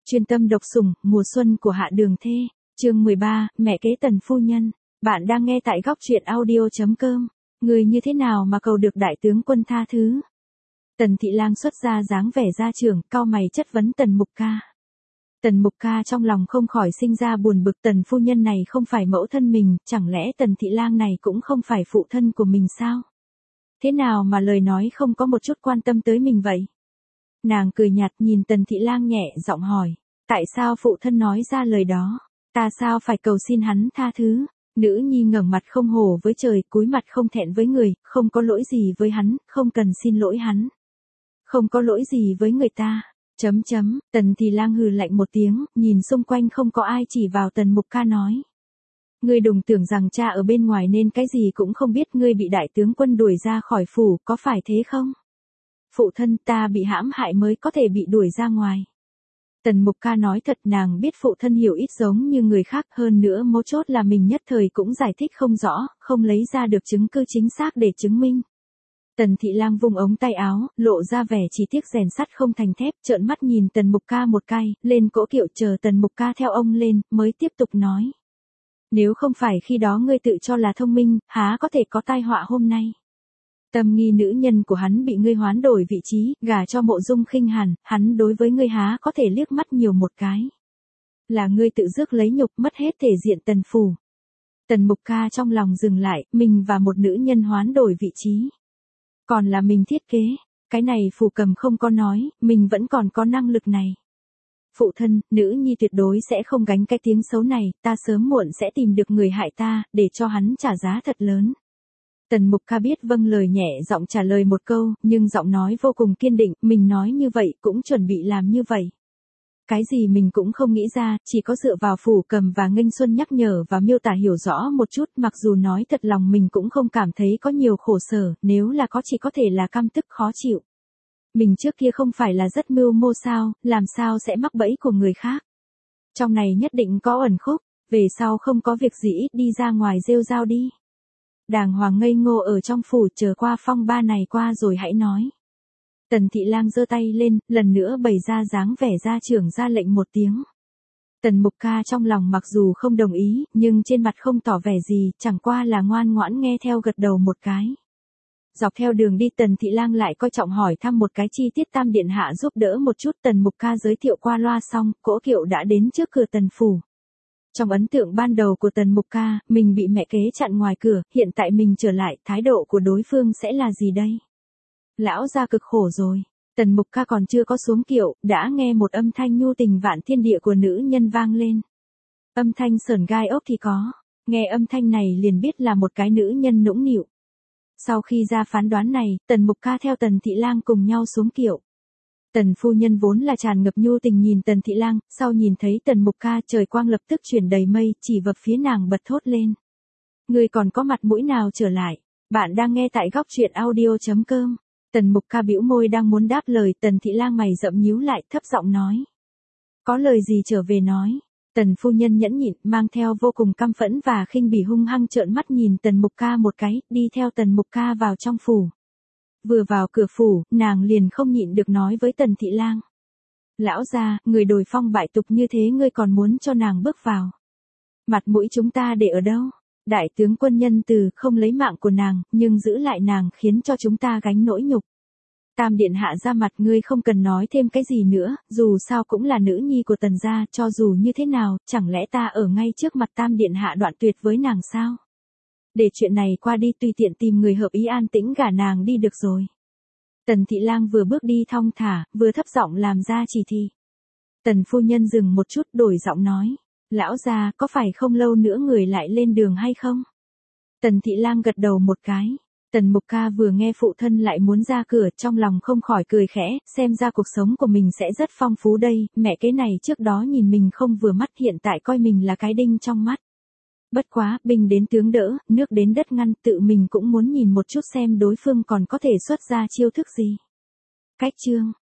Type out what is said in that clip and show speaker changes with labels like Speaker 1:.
Speaker 1: Chuyên tâm độc sủng, mùa xuân của Hạ Đường Thê, chương 13, mẹ kế Tần phu nhân. Bạn đang nghe tại góc truyện audio.com. Người như thế nào mà cầu được đại tướng quân tha thứ? Tần Thị Lang xuất ra dáng vẻ gia trưởng, cau mày chất vấn Tần Mục Ca. Tần Mục Ca trong lòng không khỏi sinh ra buồn bực, Tần phu nhân này không phải mẫu thân mình, chẳng lẽ Tần Thị Lang này cũng không phải phụ thân của mình sao? Thế nào mà lời nói không có một chút quan tâm tới mình vậy? Nàng cười nhạt nhìn Tần Thị Lang nhẹ giọng hỏi, tại sao phụ thân nói ra lời đó? Ta sao phải cầu xin hắn tha thứ? Nữ nhi ngẩng mặt không hổ với trời, cúi mặt không thẹn với người, không có lỗi gì với hắn, không cần xin lỗi hắn. Không có lỗi gì với người ta. Tần Thị Lang hừ lạnh một tiếng, nhìn xung quanh không có ai, chỉ vào Tần Mục Ca nói. Ngươi đừng tưởng rằng cha ở bên ngoài nên cái gì cũng không biết, ngươi bị đại tướng quân đuổi ra khỏi phủ, có phải thế không? Phụ thân, ta bị hãm hại mới có thể bị đuổi ra ngoài. Tần Mục Ca nói thật, nàng biết phụ thân hiểu ít giống như người khác, hơn nữa mấu chốt là mình nhất thời cũng giải thích không rõ, không lấy ra được chứng cứ chính xác để chứng minh. Tần Thị Lang vung ống tay áo, lộ ra vẻ chỉ tiếc rèn sắt không thành thép, trợn mắt nhìn Tần Mục Ca một cái, lên cỗ kiệu chờ Tần Mục Ca theo ông lên, mới tiếp tục nói. Nếu không phải khi đó ngươi tự cho là thông minh, há có thể có tai họa hôm nay. Tâm nghi nữ nhân của hắn bị ngươi hoán đổi vị trí, gả cho Mộ Dung Khinh Hàn, hắn đối với ngươi há có thể liếc mắt nhiều một cái. Là ngươi tự rước lấy nhục, mất hết thể diện Tần phủ. Tần Mục Ca trong lòng dừng lại, mình và một nữ nhân hoán đổi vị trí. Còn là mình thiết kế, cái này Phù Cầm không có nói, mình vẫn còn có năng lực này. Phụ thân, nữ nhi tuyệt đối sẽ không gánh cái tiếng xấu này, ta sớm muộn sẽ tìm được người hại ta, để cho hắn trả giá thật lớn. Tần Mục Ca biết vâng lời, nhẹ giọng trả lời một câu, nhưng giọng nói vô cùng kiên định, mình nói như vậy, cũng chuẩn bị làm như vậy. Cái gì mình cũng không nghĩ ra, chỉ có dựa vào Phù Cầm và Nghênh Xuân nhắc nhở và miêu tả hiểu rõ một chút, mặc dù nói thật lòng mình cũng không cảm thấy có nhiều khổ sở, nếu là có chỉ có thể là căm tức khó chịu. Mình trước kia không phải là rất mưu mô sao, làm sao sẽ mắc bẫy của người khác. Trong này nhất định có ẩn khúc, về sau không có việc gì ít đi ra ngoài rêu rao đi. Đàng hoàng ngây ngô ở trong phủ, chờ qua phong ba này qua rồi hãy nói. Tần Thị Lang giơ tay lên, lần nữa bày ra dáng vẻ gia trưởng, ra lệnh một tiếng. Tần Mục Ca trong lòng mặc dù không đồng ý, nhưng trên mặt không tỏ vẻ gì, chẳng qua là ngoan ngoãn nghe theo, gật đầu một cái. Dọc theo đường đi Tần Thị Lang lại coi trọng hỏi thăm một cái chi tiết Tam điện hạ giúp đỡ một chút, Tần Mục Ca giới thiệu qua loa xong, cỗ kiệu đã đến trước cửa Tần phủ. Trong ấn tượng ban đầu của Tần Mục Ca, mình bị mẹ kế chặn ngoài cửa, hiện tại mình trở lại, thái độ của đối phương sẽ là gì đây? Lão gia cực khổ rồi. Tần Mục Ca còn chưa có xuống kiệu, đã nghe một âm thanh nhu tình vạn thiên địa của nữ nhân vang lên. Âm thanh sởn gai ốc thì có, nghe âm thanh này liền biết là một cái nữ nhân nũng nịu. Sau khi ra phán đoán này, Tần Mục Ca theo Tần Thị Lang cùng nhau xuống kiệu. Tần phu nhân vốn là tràn ngập nhu tình nhìn Tần Thị Lang, sau nhìn thấy Tần Mục Ca, trời quang lập tức chuyển đầy mây, chỉ vập phía nàng bật thốt lên. Ngươi còn có mặt mũi nào trở lại? Bạn đang nghe tại góc truyện audio.com. Tần Mục Ca bĩu môi đang muốn đáp lời, Tần Thị Lang mày rậm nhíu lại, thấp giọng nói. Có lời gì trở về nói. Tần phu nhân nhẫn nhịn, mang theo vô cùng căm phẫn và khinh bỉ, hung hăng trợn mắt nhìn Tần Mục Ca một cái, đi theo Tần Mục Ca vào trong phủ. Vừa vào cửa phủ, nàng liền không nhịn được nói với Tần Thị Lang. Lão gia, người đồi phong bại tục như thế ngươi còn muốn cho nàng bước vào. Mặt mũi chúng ta để ở đâu? Đại tướng quân nhân từ, không lấy mạng của nàng, nhưng giữ lại nàng, khiến cho chúng ta gánh nỗi nhục. Tam điện hạ ra mặt, ngươi không cần nói thêm cái gì nữa, dù sao cũng là nữ nhi của Tần gia, cho dù như thế nào, chẳng lẽ ta ở ngay trước mặt Tam điện hạ đoạn tuyệt với nàng sao? Để chuyện này qua đi, tùy tiện tìm người hợp ý an tĩnh gả nàng đi được rồi. Tần Thị Lang vừa bước đi thong thả, vừa thấp giọng làm ra chỉ thị. Tần phu nhân dừng một chút, đổi giọng nói. Lão gia, có phải không lâu nữa người lại lên đường hay không? Tần Thị Lang gật đầu một cái. Tần Mục Ca vừa nghe phụ thân lại muốn ra cửa, trong lòng không khỏi cười khẽ, xem ra cuộc sống của mình sẽ rất phong phú đây, mẹ kế này trước đó nhìn mình không vừa mắt, hiện tại coi mình là cái đinh trong mắt. Bất quá, binh đến tướng đỡ, nước đến đất ngăn, tự mình cũng muốn nhìn một chút xem đối phương còn có thể xuất ra chiêu thức gì. Cách chương